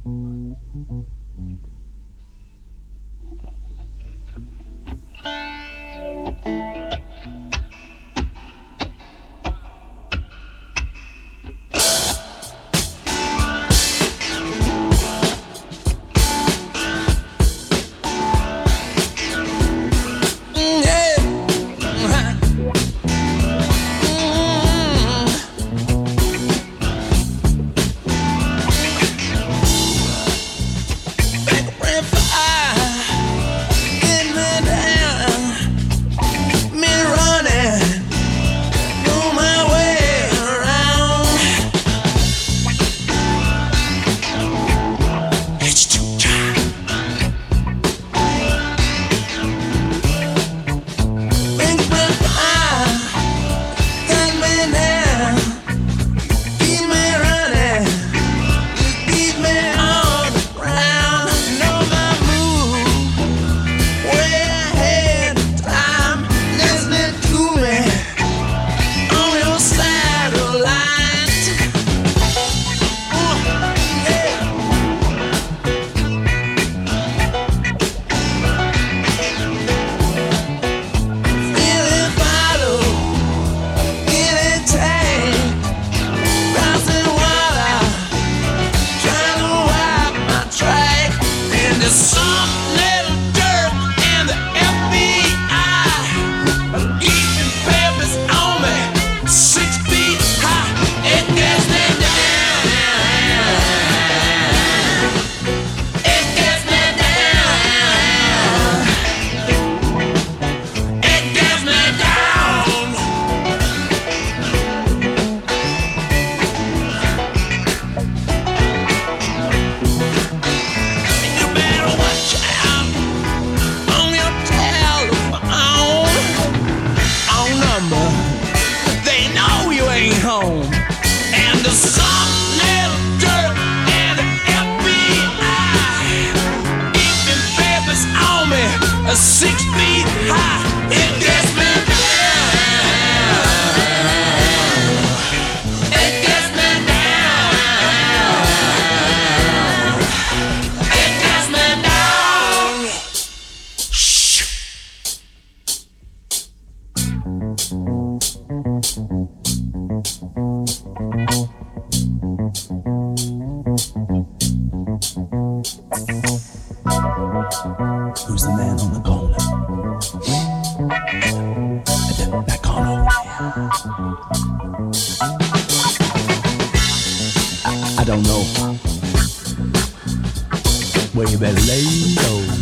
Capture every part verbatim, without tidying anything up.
Who's the man on the corner? That, that corner. I, I don't know. Well, you better lay low.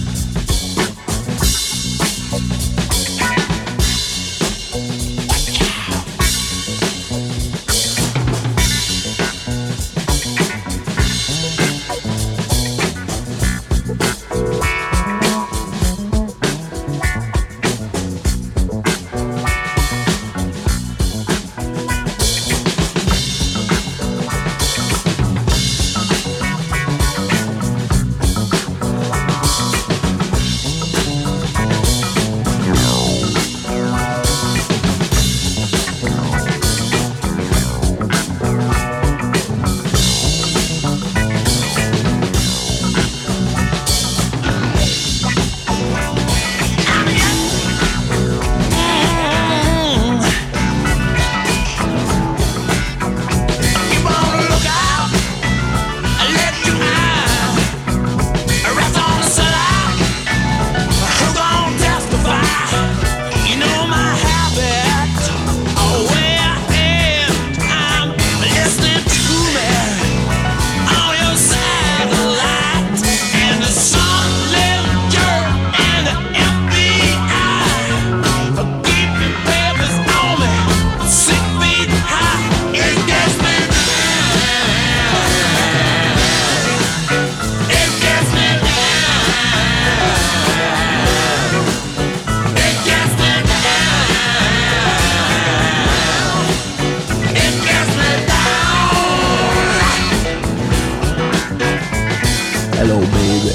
Hello, baby.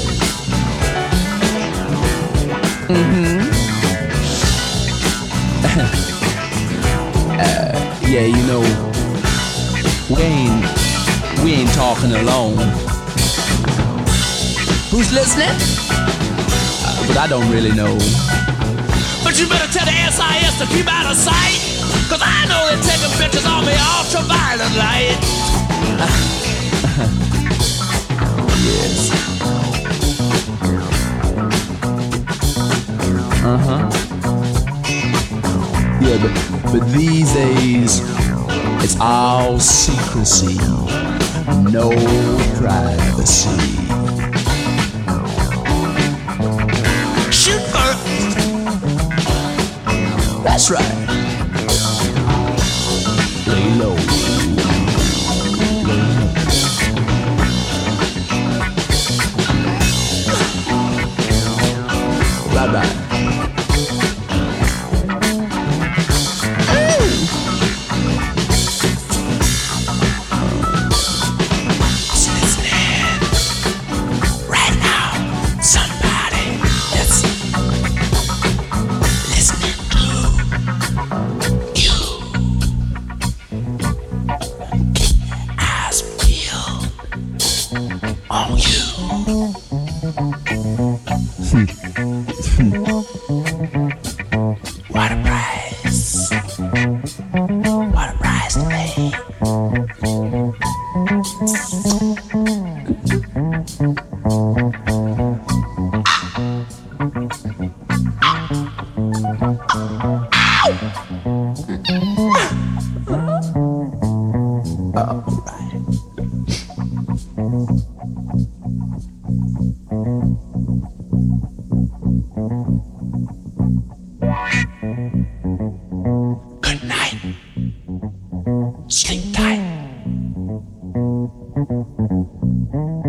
Mm-hmm. uh, yeah, you know, we ain't we ain't talking alone. Who's listening? Uh, but I don't really know. But you better tell the S I S to keep out of sight, cause I know they're taking pictures on me ultraviolet light. Yes. Uh-huh. Yeah, but, but these days, it's all secrecy. No privacy. Shoot first. That's right. Lay low. Lay low. Bye-bye. On you. What a prize. What a prize to pay. All right. Good night. Sleep tight.